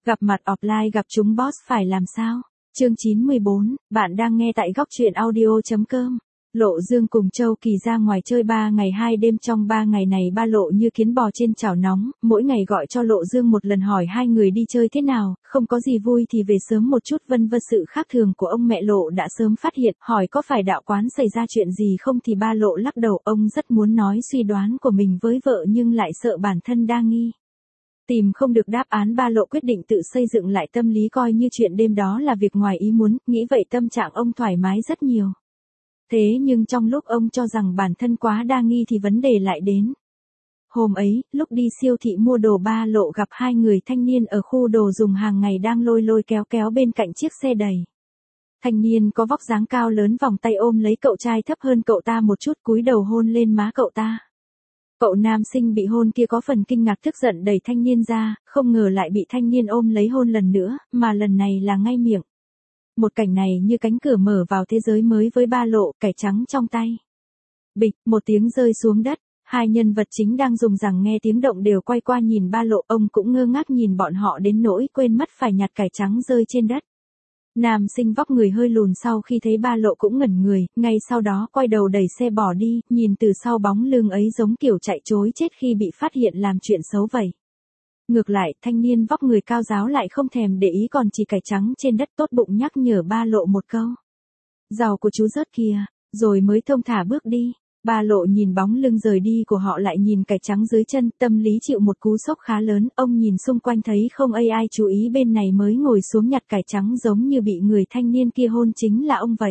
Gặp mặt offline gặp chúng boss phải làm sao? Chương 94, bạn đang nghe tại góc truyện audio.com. Lộ Dương cùng Châu Kỳ ra ngoài chơi 3 ngày 2 đêm, trong 3 ngày này ba Lộ như kiến bò trên chảo nóng, mỗi ngày gọi cho Lộ Dương một lần hỏi hai người đi chơi thế nào, không có gì vui thì về sớm một chút, vân vân. Sự khác thường của ông mẹ Lộ đã sớm phát hiện, hỏi có phải đạo quán xảy ra chuyện gì không thì ba Lộ lắc đầu. Ông rất muốn nói suy đoán của mình với vợ nhưng lại sợ bản thân đa nghi. Tìm không được đáp án, ba Lộ quyết định tự xây dựng lại tâm lý, coi như chuyện đêm đó là việc ngoài ý muốn, nghĩ vậy tâm trạng ông thoải mái rất nhiều. Thế nhưng trong lúc ông cho rằng bản thân quá đa nghi thì vấn đề lại đến. Hôm ấy, lúc đi siêu thị mua đồ, ba Lộ gặp hai người thanh niên ở khu đồ dùng hàng ngày đang lôi lôi kéo kéo bên cạnh chiếc xe đầy. Thanh niên có vóc dáng cao lớn vòng tay ôm lấy cậu trai thấp hơn cậu ta một chút, cúi đầu hôn lên má cậu ta. Cậu nam sinh bị hôn kia có phần kinh ngạc, tức giận đẩy thanh niên ra, không ngờ lại bị thanh niên ôm lấy hôn lần nữa, mà lần này là ngay miệng. Một cảnh này như cánh cửa mở vào thế giới mới với ba Lộ, cải trắng trong tay. Bịch, một tiếng rơi xuống đất, hai nhân vật chính đang dùng rằng nghe tiếng động đều quay qua nhìn ba Lộ, ông cũng ngơ ngác nhìn bọn họ đến nỗi quên mất phải nhặt cải trắng rơi trên đất. Nam sinh vóc người hơi lùn sau khi thấy ba Lộ cũng ngẩn người, ngay sau đó quay đầu đẩy xe bỏ đi, nhìn từ sau bóng lưng ấy giống kiểu chạy trối chết khi bị phát hiện làm chuyện xấu vậy. Ngược lại, thanh niên vóc người cao ráo lại không thèm để ý, còn chỉ cải trắng trên đất, tốt bụng nhắc nhở ba Lộ một câu. Giàu của chú rớt kìa, rồi mới thông thả bước đi. Ba Lộ nhìn bóng lưng rời đi của họ lại nhìn cải trắng dưới chân, tâm lý chịu một cú sốc khá lớn, ông nhìn xung quanh thấy không ai chú ý bên này mới ngồi xuống nhặt cải trắng, giống như bị người thanh niên kia hôn chính là ông vậy.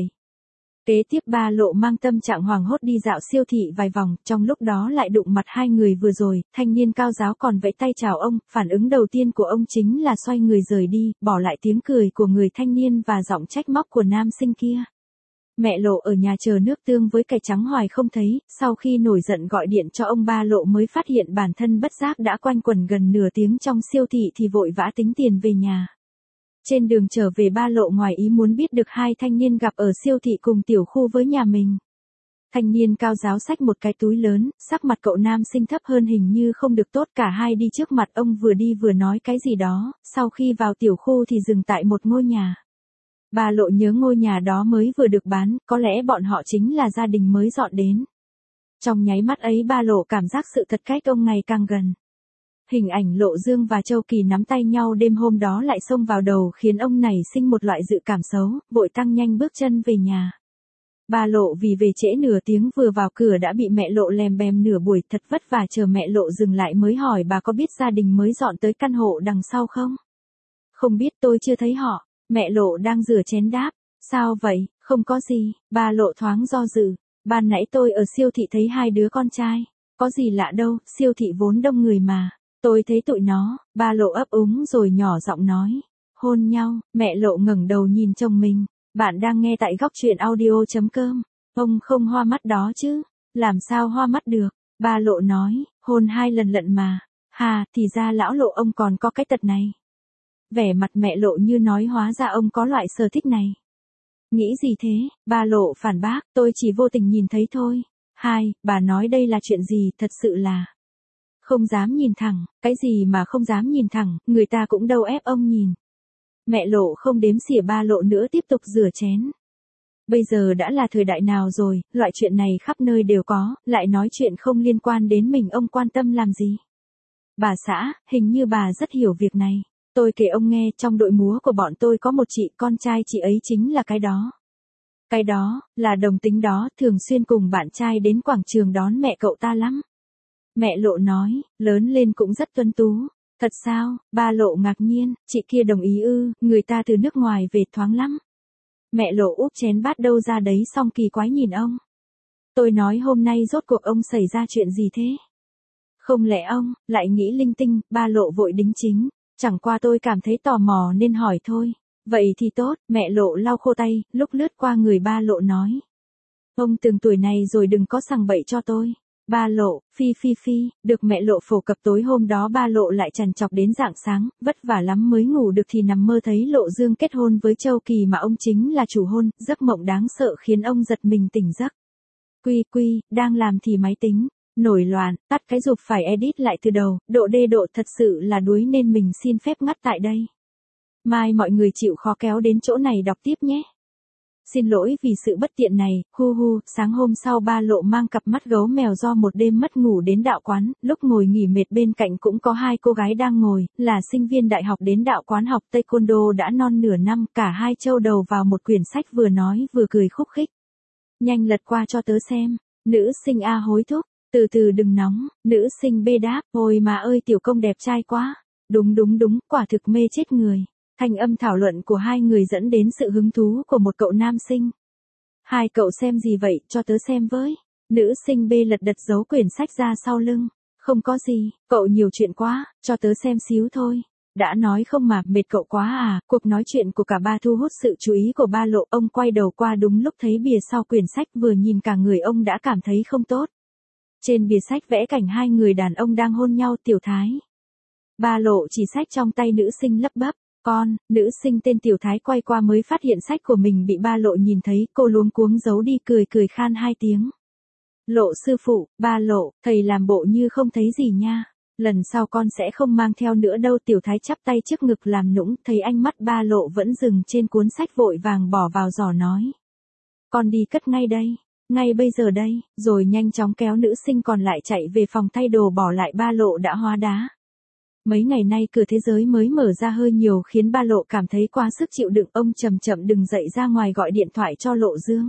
Kế tiếp ba Lộ mang tâm trạng hoảng hốt đi dạo siêu thị vài vòng, trong lúc đó lại đụng mặt hai người vừa rồi, thanh niên cao ráo còn vẫy tay chào ông, phản ứng đầu tiên của ông chính là xoay người rời đi, bỏ lại tiếng cười của người thanh niên và giọng trách móc của nam sinh kia. Mẹ Lộ ở nhà chờ nước tương với cải trắng hoài không thấy, sau khi nổi giận gọi điện cho ông, ba Lộ mới phát hiện bản thân bất giác đã quanh quẩn gần nửa tiếng trong siêu thị thì vội vã tính tiền về nhà. Trên đường trở về, ba Lộ ngoài ý muốn biết được hai thanh niên gặp ở siêu thị cùng tiểu khu với nhà mình. Thanh niên cao ráo xách một cái túi lớn, sắc mặt cậu nam sinh thấp hơn hình như không được tốt, cả hai đi trước mặt ông vừa đi vừa nói cái gì đó, sau khi vào tiểu khu thì dừng tại một ngôi nhà. Ba Lộ nhớ ngôi nhà đó mới vừa được bán, có lẽ bọn họ chính là gia đình mới dọn đến. Trong nháy mắt ấy ba Lộ cảm giác sự thật cách ông ngày càng gần. Hình ảnh Lộ Dương và Châu Kỳ nắm tay nhau đêm hôm đó lại xông vào đầu, khiến ông nảy sinh một loại dự cảm xấu, vội tăng nhanh bước chân về nhà. Ba Lộ vì về trễ nửa tiếng vừa vào cửa đã bị mẹ Lộ lèm bèm nửa buổi, thật vất vả chờ mẹ Lộ dừng lại mới hỏi bà có biết gia đình mới dọn tới căn hộ đằng sau không? Không biết, tôi chưa thấy họ. Mẹ Lộ đang rửa chén đáp. Sao vậy, không có gì. Ba Lộ thoáng do dự. Ban nãy tôi ở siêu thị thấy hai đứa con trai. Có gì lạ đâu, siêu thị vốn đông người mà. Tôi thấy tụi nó. Ba Lộ ấp úng rồi nhỏ giọng nói. Hôn nhau. Mẹ Lộ ngẩng đầu nhìn chồng mình. Bạn đang nghe tại góc truyện audio.com. Ông không hoa mắt đó chứ? Làm sao hoa mắt được? Ba Lộ nói. Hôn 2 lần lận mà. Hà, thì ra lão Lộ ông còn có cái tật này. Vẻ mặt mẹ Lộ như nói hóa ra ông có loại sở thích này. Nghĩ gì thế? Ba Lộ phản bác, tôi chỉ vô tình nhìn thấy thôi. Hai, bà nói đây là chuyện gì, thật sự là không dám nhìn thẳng. Cái gì mà không dám nhìn thẳng, người ta cũng đâu ép ông nhìn. Mẹ Lộ không đếm xỉa ba Lộ nữa, tiếp tục rửa chén. Bây giờ đã là thời đại nào rồi, loại chuyện này khắp nơi đều có, lại nói chuyện không liên quan đến mình ông quan tâm làm gì? Bà xã, hình như bà rất hiểu việc này. Tôi kể ông nghe, trong đội múa của bọn tôi có một chị, con trai chị ấy chính là cái đó. Cái đó, là đồng tính đó, thường xuyên cùng bạn trai đến quảng trường đón mẹ cậu ta lắm. Mẹ Lộ nói, lớn lên cũng rất tuấn tú. Thật sao? Ba Lộ ngạc nhiên, chị kia đồng ý ư? Người ta từ nước ngoài về thoáng lắm. Mẹ Lộ úp chén bát đâu ra đấy xong kỳ quái nhìn ông. Tôi nói hôm nay rốt cuộc ông xảy ra chuyện gì thế? Không lẽ ông lại nghĩ linh tinh? Ba Lộ vội đính chính. Chẳng qua tôi cảm thấy tò mò nên hỏi thôi. Vậy thì tốt. Mẹ Lộ lau khô tay, lúc lướt qua người ba Lộ nói. Ông từng tuổi này rồi đừng có sằng bậy cho tôi. Ba Lộ, phi, được mẹ Lộ phổ cập. Tối hôm đó ba Lộ lại trằn trọc đến rạng sáng, vất vả lắm mới ngủ được thì nằm mơ thấy Lộ Dương kết hôn với Châu Kỳ mà ông chính là chủ hôn, giấc mộng đáng sợ khiến ông giật mình tỉnh giấc. Quy, đang làm thì máy tính nổi loạn, tắt cái giục phải edit lại từ đầu, độ đê độ thật sự là đuối nên mình xin phép ngắt tại đây. Mai mọi người chịu khó kéo đến chỗ này đọc tiếp nhé. Xin lỗi vì sự bất tiện này, hu hu, sáng hôm sau ba Lộ mang cặp mắt gấu mèo do một đêm mất ngủ đến đạo quán, lúc ngồi nghỉ mệt bên cạnh cũng có hai cô gái đang ngồi, là sinh viên đại học đến đạo quán học taekwondo đã non nửa năm, cả hai châu đầu vào một quyển sách vừa nói vừa cười khúc khích. Nhanh lật qua cho tớ xem, nữ sinh A hối thúc, từ từ đừng nóng, nữ sinh B đáp, ôi mà ơi tiểu công đẹp trai quá, đúng, quả thực mê chết người. Thanh âm thảo luận của hai người dẫn đến sự hứng thú của một cậu nam sinh. Hai cậu xem gì vậy, cho tớ xem với. Nữ sinh B lật đật giấu quyển sách ra sau lưng. Không có gì, cậu nhiều chuyện quá, cho tớ xem xíu thôi. Đã nói không mà, mệt cậu quá à. Cuộc nói chuyện của cả ba thu hút sự chú ý của ba Lộ. Ông quay đầu qua đúng lúc thấy bìa sau quyển sách, vừa nhìn cả người ông đã cảm thấy không tốt. Trên bìa sách vẽ cảnh hai người đàn ông đang hôn nhau tiểu thái. Ba Lộ chỉ sách trong tay nữ sinh lấp bắp. Con, nữ sinh tên Tiểu Thái quay qua mới phát hiện sách của mình bị ba Lộ nhìn thấy, cô luống cuống giấu đi cười khan hai tiếng. Lộ sư phụ, ba Lộ, thầy làm bộ như không thấy gì nha. Lần sau con sẽ không mang theo nữa đâu. Tiểu Thái chắp tay trước ngực làm nũng, thấy ánh mắt ba Lộ vẫn dừng trên cuốn sách vội vàng bỏ vào giỏ nói. Con đi cất ngay đây, ngay bây giờ đây, rồi nhanh chóng kéo nữ sinh còn lại chạy về phòng thay đồ bỏ lại ba Lộ đã hóa đá. Mấy ngày nay cửa thế giới mới mở ra hơi nhiều khiến ba Lộ cảm thấy quá sức chịu đựng. Ông chậm đừng dậy ra ngoài gọi điện thoại cho Lộ Dương.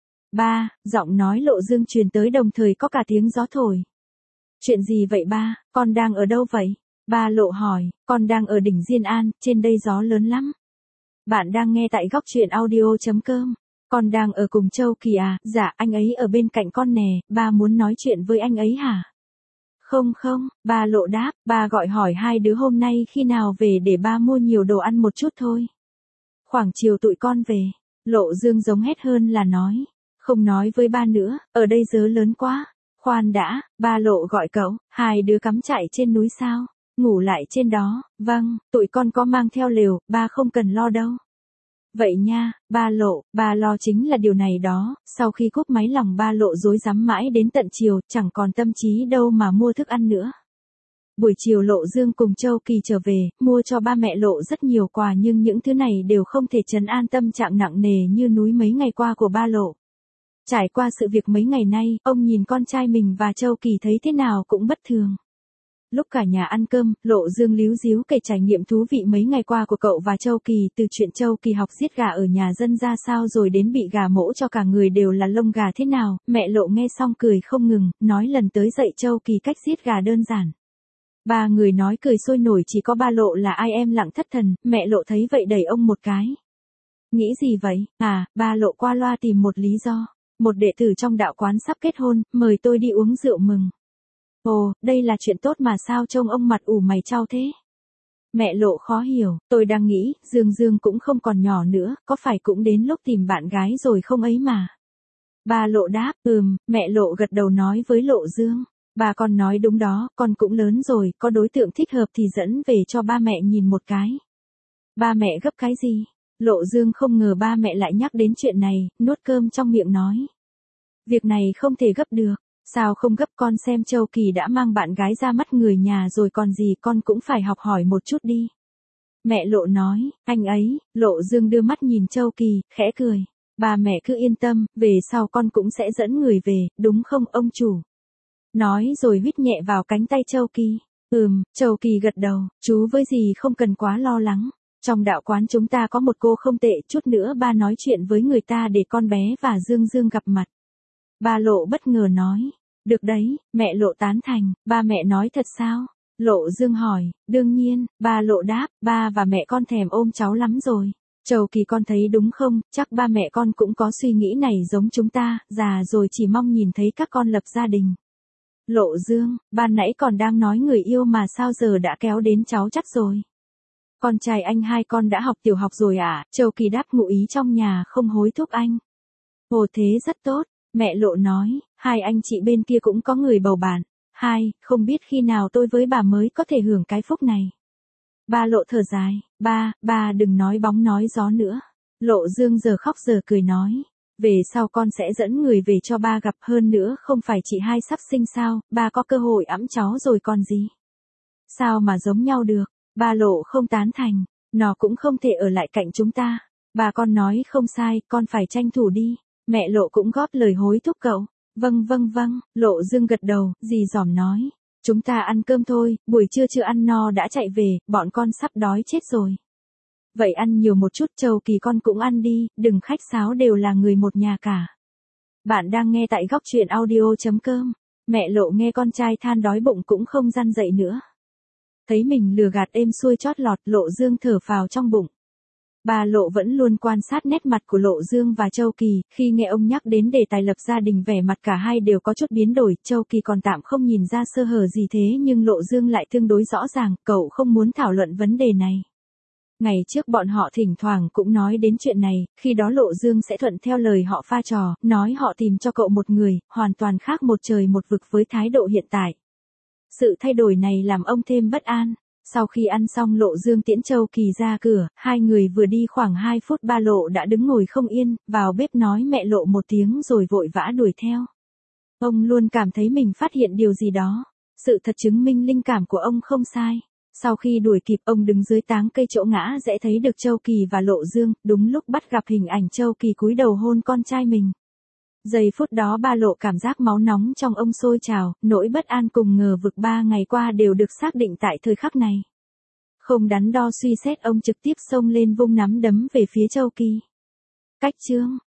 Ba, giọng nói Lộ Dương truyền tới đồng thời có cả tiếng gió thổi. Chuyện gì vậy ba, con đang ở đâu vậy? Ba Lộ hỏi, con đang ở đỉnh Diên An, trên đây gió lớn lắm. Bạn đang nghe tại góc truyện audio.com. Con đang ở cùng Châu Kỳ à? Dạ, anh ấy ở bên cạnh con nè, ba muốn nói chuyện với anh ấy hả? Không, ba Lộ đáp, ba gọi hỏi hai đứa hôm nay khi nào về để ba mua nhiều đồ ăn một chút thôi. Khoảng chiều tụi con về. Lộ Dương giống hét hơn là nói. Không nói với ba nữa, ở đây gió lớn quá. Khoan đã, ba Lộ gọi cậu, hai đứa cắm trại trên núi sao? Ngủ lại trên đó, vâng, tụi con có mang theo lều, ba không cần lo đâu. Vậy nha, ba Lộ, ba lo chính là điều này đó. Sau khi cúp máy lòng ba Lộ rối rắm mãi đến tận chiều, chẳng còn tâm trí đâu mà mua thức ăn nữa. Buổi chiều Lộ Dương cùng Châu Kỳ trở về, mua cho ba mẹ Lộ rất nhiều quà nhưng những thứ này đều không thể trấn an tâm trạng nặng nề như núi mấy ngày qua của ba Lộ. Trải qua sự việc mấy ngày nay, ông nhìn con trai mình và Châu Kỳ thấy thế nào cũng bất thường. Lúc cả nhà ăn cơm, Lộ Dương líu díu kể trải nghiệm thú vị mấy ngày qua của cậu và Châu Kỳ, từ chuyện Châu Kỳ học giết gà ở nhà dân ra sao rồi đến bị gà mổ cho cả người đều là lông gà thế nào. Mẹ Lộ nghe xong cười không ngừng, nói lần tới dạy Châu Kỳ cách giết gà đơn giản. Ba người nói cười sôi nổi, chỉ có ba Lộ là ai em lặng thất thần. Mẹ Lộ thấy vậy đẩy ông một cái. Nghĩ gì vậy? À, ba Lộ qua loa tìm một lý do. Một đệ tử trong đạo quán sắp kết hôn, mời tôi đi uống rượu mừng. Ồ, đây là chuyện tốt mà sao trông ông mặt ủ mày chau thế? Mẹ Lộ khó hiểu, tôi đang nghĩ, Dương cũng không còn nhỏ nữa, có phải cũng đến lúc tìm bạn gái rồi không ấy mà. Ba Lộ đáp, mẹ Lộ gật đầu nói với Lộ Dương. Bà con nói đúng đó, con cũng lớn rồi, có đối tượng thích hợp thì dẫn về cho ba mẹ nhìn một cái. Ba mẹ gấp cái gì? Lộ Dương không ngờ ba mẹ lại nhắc đến chuyện này, nuốt cơm trong miệng nói. Việc này không thể gấp được. Sao không gấp, con xem Châu Kỳ đã mang bạn gái ra mắt người nhà rồi còn gì, con cũng phải học hỏi một chút đi. Mẹ Lộ nói, anh ấy. Lộ Dương đưa mắt nhìn Châu Kỳ, khẽ cười. Bà mẹ cứ yên tâm, về sau con cũng sẽ dẫn người về, đúng không ông chủ? Nói rồi huýt nhẹ vào cánh tay Châu Kỳ. Châu Kỳ gật đầu, chú với dì không cần quá lo lắng. Trong đạo quán chúng ta có một cô không tệ, chút nữa ba nói chuyện với người ta để con bé và Dương gặp mặt. Ba Lộ bất ngờ nói. Được đấy, mẹ Lộ tán thành. Ba mẹ nói thật sao? Lộ Dương hỏi. Đương nhiên, ba Lộ đáp, ba và mẹ con thèm ôm cháu lắm rồi. Châu Kỳ con thấy đúng không, chắc ba mẹ con cũng có suy nghĩ này giống chúng ta, già rồi chỉ mong nhìn thấy các con lập gia đình. Lộ Dương, ban nãy còn đang nói người yêu mà sao giờ đã kéo đến cháu chắc rồi. Con trai anh hai con đã học tiểu học rồi à? Châu Kỳ đáp ngụ ý trong nhà không hối thúc anh. Ồ thế rất tốt. Mẹ Lộ nói, hai anh chị bên kia cũng có người bầu bạn. Không biết khi nào tôi với bà mới có thể hưởng cái phúc này. Ba Lộ thở dài, ba đừng nói bóng nói gió nữa. Lộ Dương giờ khóc giờ cười nói, về sau con sẽ dẫn người về cho ba gặp, hơn nữa không phải chị hai sắp sinh sao, ba có cơ hội ẵm cháu rồi còn gì. Sao mà giống nhau được, ba Lộ không tán thành. Nó cũng không thể ở lại cạnh chúng ta. Bà con nói không sai, con phải tranh thủ đi. Mẹ Lộ cũng góp lời hối thúc cậu. Vâng vâng vâng, Lộ Dương gật đầu, dì dỏm nói. Chúng ta ăn cơm thôi, buổi trưa chưa ăn no đã chạy về, bọn con sắp đói chết rồi. Vậy ăn nhiều một chút, Châu Kỳ con cũng ăn đi, đừng khách sáo, đều là người một nhà cả. Bạn đang nghe tại góc truyện audio.com. Mẹ Lộ nghe con trai than đói bụng cũng không răn dậy nữa. Thấy mình lừa gạt êm xuôi chót lọt, Lộ Dương thở phào trong bụng. Bà Lộ vẫn luôn quan sát nét mặt của Lộ Dương và Châu Kỳ, khi nghe ông nhắc đến đề tài lập gia đình vẻ mặt cả hai đều có chút biến đổi, Châu Kỳ còn tạm không nhìn ra sơ hở gì thế nhưng Lộ Dương lại tương đối rõ ràng, cậu không muốn thảo luận vấn đề này. Ngày trước bọn họ thỉnh thoảng cũng nói đến chuyện này, khi đó Lộ Dương sẽ thuận theo lời họ pha trò, nói họ tìm cho cậu một người, hoàn toàn khác một trời một vực với thái độ hiện tại. Sự thay đổi này làm ông thêm bất an. Sau khi ăn xong Lộ Dương tiễn Châu Kỳ ra cửa, hai người vừa đi khoảng 2 phút ba Lộ đã đứng ngồi không yên, vào bếp nói mẹ Lộ một tiếng rồi vội vã đuổi theo. Ông luôn cảm thấy mình phát hiện điều gì đó. Sự thật chứng minh linh cảm của ông không sai. Sau khi đuổi kịp, ông đứng dưới táng cây chỗ ngã rẽ thấy được Châu Kỳ và Lộ Dương, đúng lúc bắt gặp hình ảnh Châu Kỳ cúi đầu hôn con trai mình. Giây phút đó ba Lộ cảm giác máu nóng trong ông sôi trào, nỗi bất an cùng ngờ vực 3 ngày qua đều được xác định tại thời khắc này. Không đắn đo suy xét, ông trực tiếp xông lên vung nắm đấm về phía Châu Kỳ. Cách chương